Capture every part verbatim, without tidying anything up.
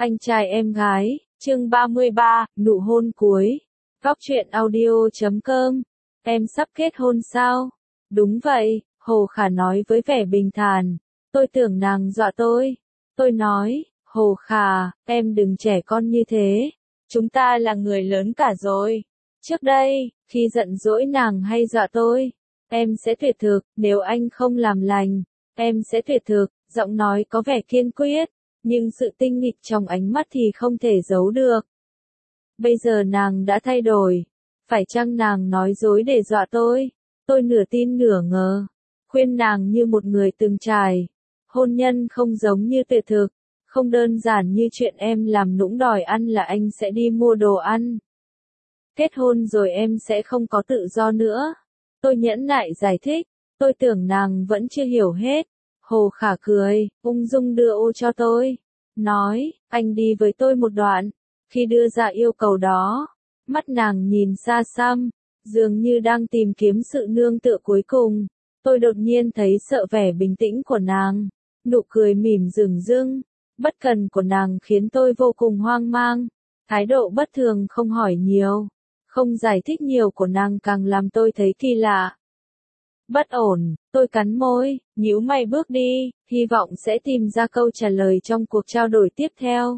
Anh trai em gái, chương ba mươi ba, nụ hôn cuối. Góc truyện audio chấm com. Em sắp kết hôn sao? Đúng vậy, Hồ Khả nói với vẻ bình thản. Tôi tưởng nàng dọa tôi. Tôi nói, Hồ Khả, em đừng trẻ con như thế. Chúng ta là người lớn cả rồi. Trước đây, khi giận dỗi nàng hay dọa tôi, em sẽ tuyệt thực, nếu anh không làm lành, em sẽ tuyệt thực, giọng nói có vẻ kiên quyết, nhưng sự tinh nghịch trong ánh mắt thì không thể giấu được. Bây giờ nàng đã thay đổi, phải chăng nàng nói dối để dọa tôi? Tôi nửa tin nửa ngờ, khuyên nàng như một người từng trải. Hôn nhân không giống như tuyệt thực, không đơn giản như chuyện em làm nũng đòi ăn là anh sẽ đi mua đồ ăn. Kết hôn rồi em sẽ không có tự do nữa. Tôi nhẫn nại giải thích, tôi tưởng nàng vẫn chưa hiểu hết. Hồ Khả cười, ung dung đưa ô cho tôi. Nói, anh đi với tôi một đoạn. Khi đưa ra yêu cầu đó, mắt nàng nhìn xa xăm, dường như đang tìm kiếm sự nương tựa cuối cùng. Tôi đột nhiên thấy sợ vẻ bình tĩnh của nàng, nụ cười mỉm dửng dưng, bất cần của nàng khiến tôi vô cùng hoang mang. Thái độ bất thường không hỏi nhiều, không giải thích nhiều của nàng càng làm tôi thấy kỳ lạ. Bất ổn, tôi cắn môi, nhíu mày bước đi, hy vọng sẽ tìm ra câu trả lời trong cuộc trao đổi tiếp theo.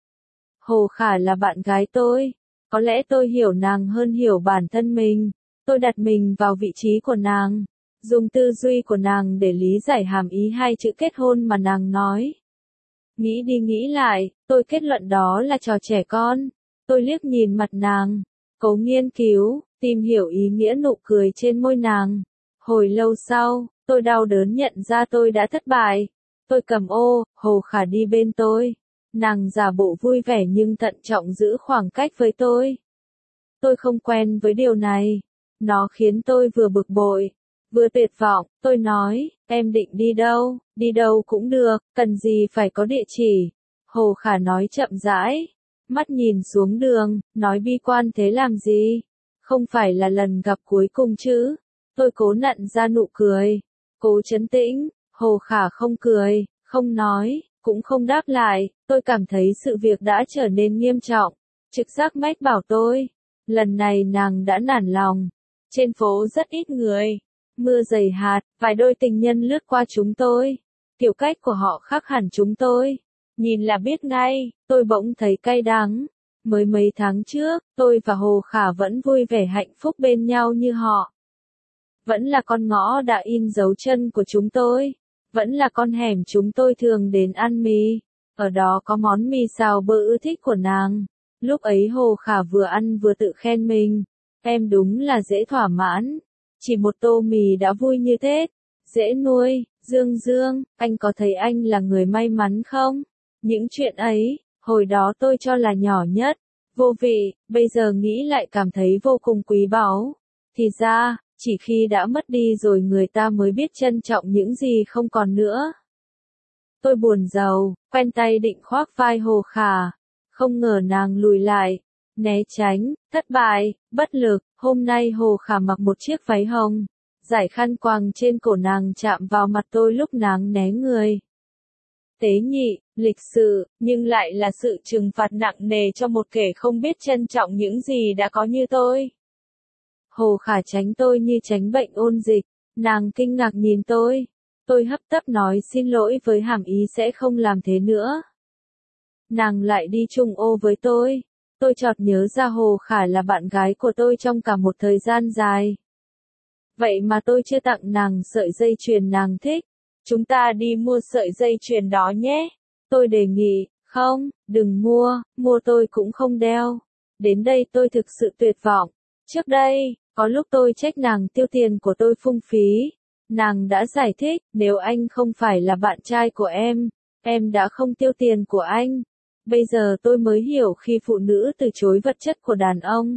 Hồ Khả là bạn gái tôi, có lẽ tôi hiểu nàng hơn hiểu bản thân mình. Tôi đặt mình vào vị trí của nàng, dùng tư duy của nàng để lý giải hàm ý hai chữ kết hôn mà nàng nói. Nghĩ đi nghĩ lại, tôi kết luận đó là trò trẻ con. Tôi liếc nhìn mặt nàng, cố nghiên cứu, tìm hiểu ý nghĩa nụ cười trên môi nàng. Hồi lâu sau, tôi đau đớn nhận ra tôi đã thất bại. Tôi cầm ô, Hồ Khả đi bên tôi. Nàng giả bộ vui vẻ nhưng thận trọng giữ khoảng cách với tôi. Tôi không quen với điều này. Nó khiến tôi vừa bực bội, vừa tuyệt vọng. Tôi nói, em định đi đâu? Đi đâu cũng được, cần gì phải có địa chỉ. Hồ Khả nói chậm rãi, mắt nhìn xuống đường, nói bi quan thế làm gì? Không phải là lần gặp cuối cùng chứ? Tôi cố nặn ra nụ cười, cố trấn tĩnh. Hồ Khả không cười, không nói, cũng không đáp lại. Tôi cảm thấy sự việc đã trở nên nghiêm trọng. Trực giác mách bảo tôi, lần này nàng đã nản lòng. Trên phố rất ít người, mưa dày hạt, vài đôi tình nhân lướt qua chúng tôi. Kiểu cách của họ khác hẳn chúng tôi, nhìn là biết ngay. Tôi bỗng thấy cay đắng. Mới mấy tháng trước, tôi và Hồ Khả vẫn vui vẻ hạnh phúc bên nhau như họ. Vẫn là con ngõ đã in dấu chân của chúng tôi. Vẫn là con hẻm chúng tôi thường đến ăn mì. Ở đó có món mì xào bơ ưa thích của nàng. Lúc ấy Hồ Khả vừa ăn vừa tự khen mình. Em đúng là dễ thỏa mãn. Chỉ một tô mì đã vui như thế. Dễ nuôi. Dương Dương, anh có thấy anh là người may mắn không? Những chuyện ấy, hồi đó tôi cho là nhỏ nhất, vô vị, bây giờ nghĩ lại cảm thấy vô cùng quý báu. Thì ra, chỉ khi đã mất đi rồi người ta mới biết trân trọng những gì không còn nữa. Tôi buồn rầu, quen tay định khoác vai Hồ Khả. Không ngờ nàng lùi lại, né tránh, thất bại, bất lực. Hôm nay Hồ Khả mặc một chiếc váy hồng. Giải khăn quàng trên cổ nàng chạm vào mặt tôi lúc nàng né người. Tế nhị, lịch sự, nhưng lại là sự trừng phạt nặng nề cho một kẻ không biết trân trọng những gì đã có như tôi. Hồ Khả tránh tôi như tránh bệnh ôn dịch. Nàng kinh ngạc nhìn tôi. Tôi hấp tấp nói xin lỗi với hàm ý sẽ không làm thế nữa. Nàng lại đi chung ô với tôi. Tôi chợt nhớ ra Hồ Khả là bạn gái của tôi trong cả một thời gian dài. Vậy mà tôi chưa tặng nàng sợi dây chuyền nàng thích. Chúng ta đi mua sợi dây chuyền đó nhé. Tôi đề nghị, không, đừng mua, mua tôi cũng không đeo. Đến đây tôi thực sự tuyệt vọng. Trước đây, có lúc tôi trách nàng tiêu tiền của tôi phung phí. Nàng đã giải thích, nếu anh không phải là bạn trai của em, em đã không tiêu tiền của anh. Bây giờ tôi mới hiểu khi phụ nữ từ chối vật chất của đàn ông.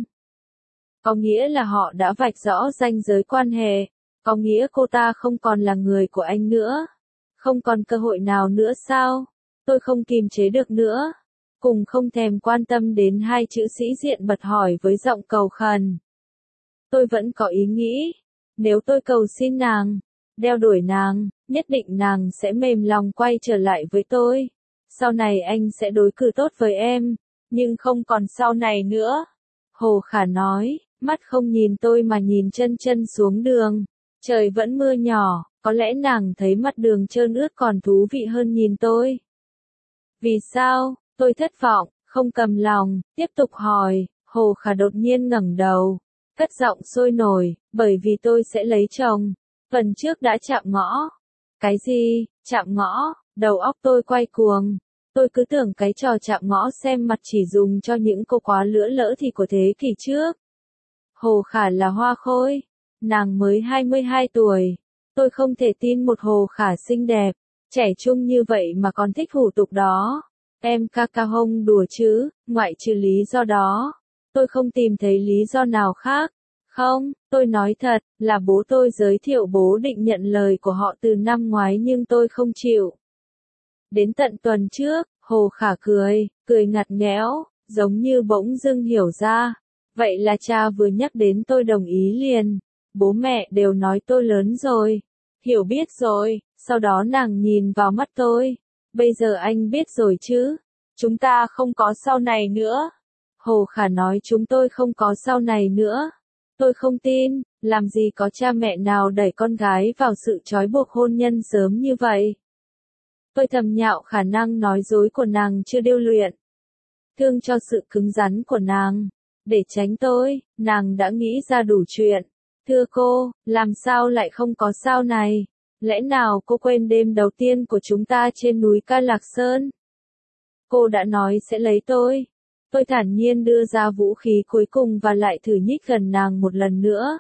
Có nghĩa là họ đã vạch rõ ranh giới quan hệ. Có nghĩa cô ta không còn là người của anh nữa. Không còn cơ hội nào nữa sao? Tôi không kìm chế được nữa. Cùng không thèm quan tâm đến hai chữ sĩ diện bật hỏi với giọng cầu khẩn. Tôi vẫn có ý nghĩ. Nếu tôi cầu xin nàng, đeo đuổi nàng, nhất định nàng sẽ mềm lòng quay trở lại với tôi. sau này anh sẽ đối xử tốt với em, nhưng không còn sau này nữa. Hồ Khả nói, mắt không nhìn tôi mà nhìn chân chân xuống đường. Trời vẫn mưa nhỏ, có lẽ nàng thấy mặt đường trơn ướt còn thú vị hơn nhìn tôi. Vì sao? Tôi thất vọng, không cầm lòng, tiếp tục hỏi. Hồ Khả đột nhiên ngẩng đầu, cất giọng sôi nổi, bởi vì tôi sẽ lấy chồng. Phần trước đã chạm ngõ. Cái gì? Chạm ngõ? Đầu óc tôi quay cuồng. Tôi cứ tưởng cái trò chạm ngõ xem mặt chỉ dùng cho những cô quá lứa lỡ thì của thế kỷ trước. Hồ Khả là hoa khôi. Nàng mới hai mươi hai tuổi. Tôi không thể tin một Hồ Khả xinh đẹp, trẻ trung như vậy mà còn thích hủ tục đó. Em ca ca hông đùa chứ, ngoại trừ lý do đó. Tôi không tìm thấy lý do nào khác. Không, tôi nói thật, là bố tôi giới thiệu bố định nhận lời của họ từ năm ngoái nhưng tôi không chịu. Đến tận tuần trước, Hồ Khả cười, cười ngặt nghẽo, giống như bỗng dưng hiểu ra. Vậy là cha vừa nhắc đến tôi đồng ý liền. Bố mẹ đều nói tôi lớn rồi. Hiểu biết rồi, sau đó nàng nhìn vào mắt tôi. Bây giờ anh biết rồi chứ. Chúng ta không có sau này nữa. Hồ Khả nói chúng tôi không có sau này nữa. Tôi không tin, làm gì có cha mẹ nào đẩy con gái vào sự trói buộc hôn nhân sớm như vậy. Tôi thầm nhạo khả năng nói dối của nàng chưa điêu luyện. Thương cho sự cứng rắn của nàng. Để tránh tôi, nàng đã nghĩ ra đủ chuyện. Thưa cô, làm sao lại không có sao này? Lẽ nào cô quên đêm đầu tiên của chúng ta trên núi Ca Lạc Sơn? Cô đã nói sẽ lấy tôi. Tôi thản nhiên đưa ra vũ khí cuối cùng và lại thử nhích gần nàng một lần nữa.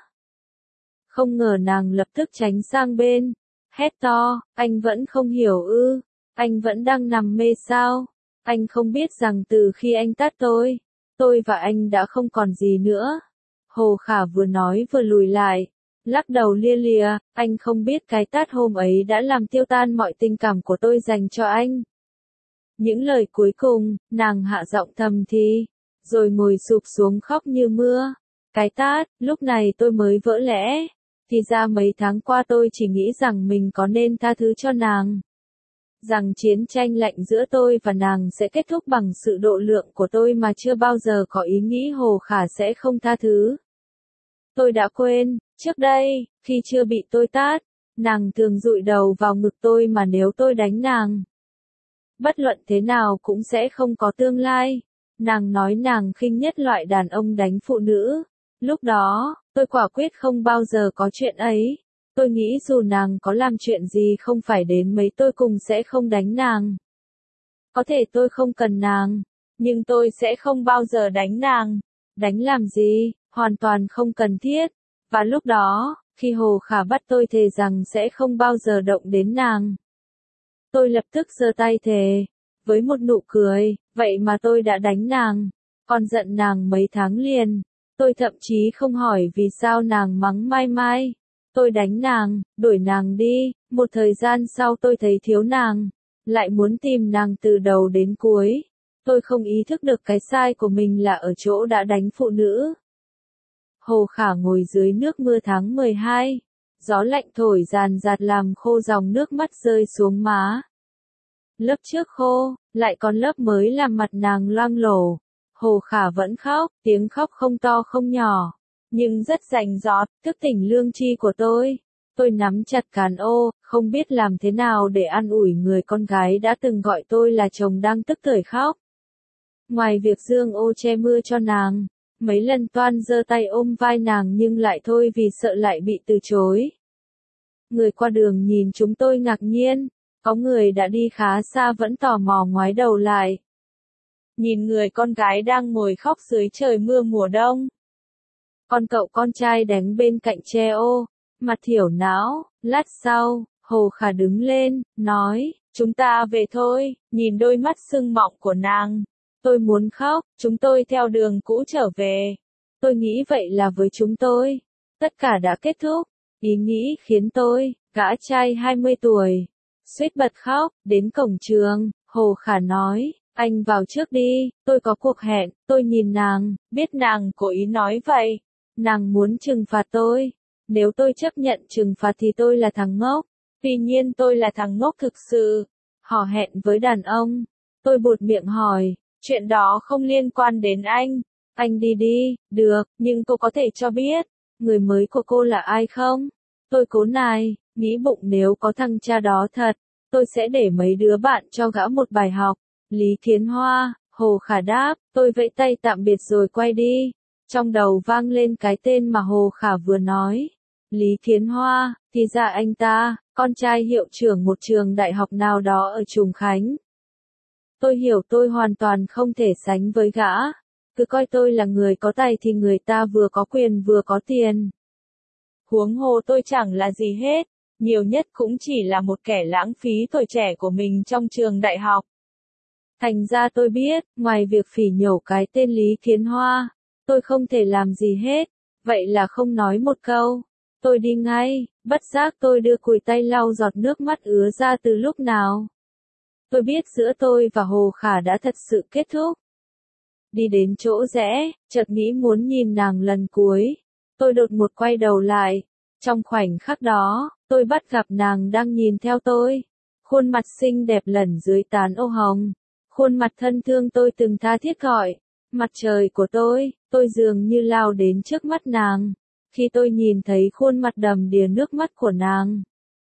Không ngờ nàng lập tức tránh sang bên. Hét to, anh vẫn không hiểu ư, anh vẫn đang nằm mê sao? Anh không biết rằng từ khi anh tát tôi, tôi và anh đã không còn gì nữa. Hồ Khả vừa nói vừa lùi lại, lắc đầu lia lịa, anh không biết cái tát hôm ấy đã làm tiêu tan mọi tình cảm của tôi dành cho anh. Những lời cuối cùng, nàng hạ giọng thầm thì, rồi ngồi sụp xuống khóc như mưa. Cái tát, lúc này tôi mới vỡ lẽ. Thì ra mấy tháng qua tôi chỉ nghĩ rằng mình có nên tha thứ cho nàng. Rằng chiến tranh lạnh giữa tôi và nàng sẽ kết thúc bằng sự độ lượng của tôi mà chưa bao giờ có ý nghĩ Hồ Khả sẽ không tha thứ. Tôi đã quên, trước đây, khi chưa bị tôi tát, nàng thường dụi đầu vào ngực tôi mà nếu tôi đánh nàng. Bất luận thế nào cũng sẽ không có tương lai. Nàng nói nàng khinh nhất loại đàn ông đánh phụ nữ. Lúc đó, tôi quả quyết không bao giờ có chuyện ấy. Tôi nghĩ dù nàng có làm chuyện gì không phải đến mấy tôi cùng sẽ không đánh nàng. Có thể tôi không cần nàng, nhưng tôi sẽ không bao giờ đánh nàng. Đánh làm gì, hoàn toàn không cần thiết. Và lúc đó, khi Hồ Khả bắt tôi thề rằng sẽ không bao giờ động đến nàng, tôi lập tức giơ tay thề, với một nụ cười, vậy mà tôi đã đánh nàng, còn giận nàng mấy tháng liền. Tôi thậm chí không hỏi vì sao nàng mắng Mai Mai. Tôi đánh nàng, đuổi nàng đi, một thời gian sau tôi thấy thiếu nàng, lại muốn tìm nàng từ đầu đến cuối. Tôi không ý thức được cái sai của mình là ở chỗ đã đánh phụ nữ. Hồ Khả ngồi dưới nước mưa tháng mười hai. Gió lạnh thổi ràn rạt làm khô dòng nước mắt rơi xuống má. Lớp trước khô, lại còn lớp mới làm mặt nàng loang lổ. Hồ Khả vẫn khóc, tiếng khóc không to không nhỏ, nhưng rất rành rọt, thức tỉnh lương tri của tôi. Tôi nắm chặt cán ô, không biết làm thế nào để an ủi người con gái đã từng gọi tôi là chồng đang tức tưởi khóc. Ngoài việc dương ô che mưa cho nàng, mấy lần Toan giơ tay ôm vai nàng nhưng lại thôi vì sợ lại bị từ chối. Người qua đường nhìn chúng tôi ngạc nhiên, có người đã đi khá xa vẫn tò mò ngoái đầu lại. Nhìn người con gái đang ngồi khóc dưới trời mưa mùa đông. Con cậu con trai đánh bên cạnh che ô, mặt thiểu não. Lát sau, Hồ Khả đứng lên, nói, chúng ta về thôi. Nhìn đôi mắt sưng mọng của nàng, tôi muốn khóc. Chúng tôi theo đường cũ trở về. Tôi nghĩ vậy là với chúng tôi, tất cả đã kết thúc. Ý nghĩ khiến tôi, gã trai hai mươi tuổi, suýt bật khóc. Đến cổng trường, Hồ Khả nói, anh vào trước đi, tôi có cuộc hẹn. Tôi nhìn nàng, biết nàng cố ý nói vậy. Nàng muốn trừng phạt tôi. Nếu tôi chấp nhận trừng phạt thì tôi là thằng ngốc. Tuy nhiên tôi là thằng ngốc thực sự. Hò hẹn với đàn ông, Tôi buột miệng hỏi, chuyện đó không liên quan đến anh. Anh đi đi, được, nhưng cô có thể cho biết, người mới của cô là ai không? Tôi cố nài, nghĩ bụng nếu có thằng cha đó thật, tôi sẽ để mấy đứa bạn cho gã một bài học. Lý Thiến Hoa, Hồ Khả đáp, tôi vẫy tay tạm biệt rồi quay đi. Trong đầu vang lên cái tên mà Hồ Khả vừa nói. Lý Thiến Hoa, thì ra anh ta, con trai hiệu trưởng một trường đại học nào đó ở Trùng Khánh. Tôi hiểu tôi hoàn toàn không thể sánh với gã. Cứ coi tôi là người có tài thì người ta vừa có quyền vừa có tiền. Huống hồ tôi chẳng là gì hết, nhiều nhất cũng chỉ là một kẻ lãng phí tuổi trẻ của mình trong trường đại học. Thành ra tôi biết, ngoài việc phỉ nhổ cái tên Lý Thiến Hoa, tôi không thể làm gì hết, vậy là không nói một câu. Tôi đi ngay, bất giác tôi đưa cùi tay lau giọt nước mắt ứa ra từ lúc nào. Tôi biết giữa tôi và Hồ Khả đã thật sự kết thúc. Đi đến chỗ rẽ, chợt nghĩ muốn nhìn nàng lần cuối. Tôi đột ngột quay đầu lại. Trong khoảnh khắc đó, tôi bắt gặp nàng đang nhìn theo tôi. Khuôn mặt xinh đẹp lẩn dưới tán ô hồng. Khuôn mặt thân thương tôi từng tha thiết gọi. Mặt trời của tôi, tôi dường như lao đến trước mắt nàng. Khi tôi nhìn thấy khuôn mặt đầm đìa nước mắt của nàng.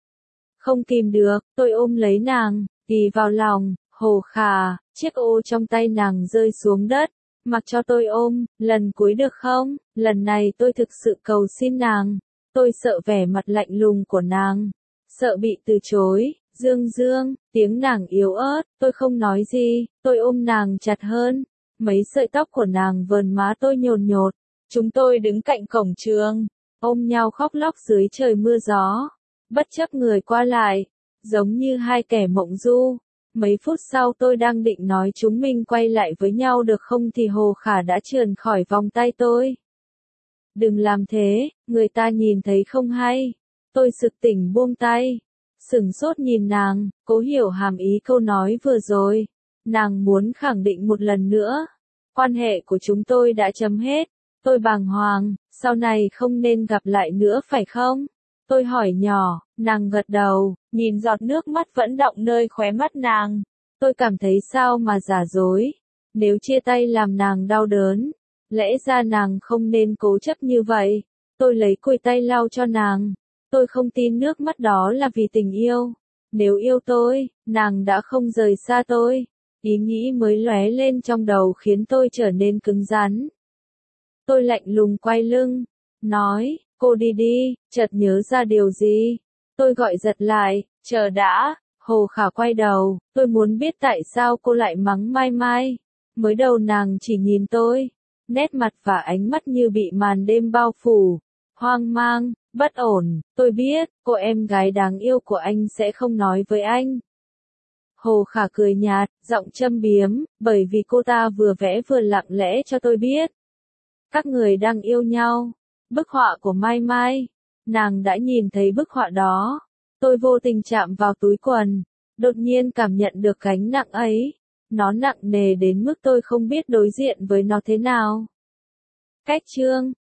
Không kìm được, tôi ôm lấy nàng, ghì vào lòng. Hồ Khả, chiếc ô trong tay nàng rơi xuống đất. Mặc cho tôi ôm, lần cuối được không? Lần này tôi thực sự cầu xin nàng. Tôi sợ vẻ mặt lạnh lùng của nàng. Sợ bị từ chối. Dương Dương, tiếng nàng yếu ớt, tôi không nói gì, tôi ôm nàng chặt hơn. Mấy sợi tóc của nàng vờn má tôi nhồn nhột. Chúng tôi đứng cạnh cổng trường, ôm nhau khóc lóc dưới trời mưa gió. Bất chấp người qua lại, giống như hai kẻ mộng du. Mấy phút sau tôi đang định nói chúng mình quay lại với nhau được không thì Hồ Khả đã trườn khỏi vòng tay tôi. Đừng làm thế, người ta nhìn thấy không hay. Tôi sực tỉnh buông tay. Sửng sốt nhìn nàng, cố hiểu hàm ý câu nói vừa rồi. Nàng muốn khẳng định một lần nữa. Quan hệ của chúng tôi đã chấm hết. Tôi bàng hoàng, sau này không nên gặp lại nữa phải không? Tôi hỏi nhỏ, nàng gật đầu, nhìn giọt nước mắt vẫn đọng nơi khóe mắt nàng. Tôi cảm thấy sao mà giả dối. Nếu chia tay làm nàng đau đớn, lẽ ra nàng không nên cố chấp như vậy. Tôi lấy cùi tay lau cho nàng. Tôi không tin nước mắt đó là vì tình yêu. Nếu yêu tôi, nàng đã không rời xa tôi. Ý nghĩ mới lóe lên trong đầu khiến tôi trở nên cứng rắn. Tôi lạnh lùng quay lưng, nói, cô đi đi, chợt nhớ ra điều gì. Tôi gọi giật lại, chờ đã. Hồ Khả quay đầu, tôi muốn biết tại sao cô lại mắng Mai Mai. Mới đầu nàng chỉ nhìn tôi, nét mặt và ánh mắt như bị màn đêm bao phủ. Hoang mang, bất ổn, tôi biết, cô em gái đáng yêu của anh sẽ không nói với anh. Hồ Khả cười nhạt, giọng châm biếm, bởi vì cô ta vừa vẽ vừa lặng lẽ cho tôi biết. Các người đang yêu nhau. Bức họa của Mai Mai. Nàng đã nhìn thấy bức họa đó. Tôi vô tình chạm vào túi quần. Đột nhiên cảm nhận được gánh nặng ấy. Nó nặng nề đến mức tôi không biết đối diện với nó thế nào. Cách chương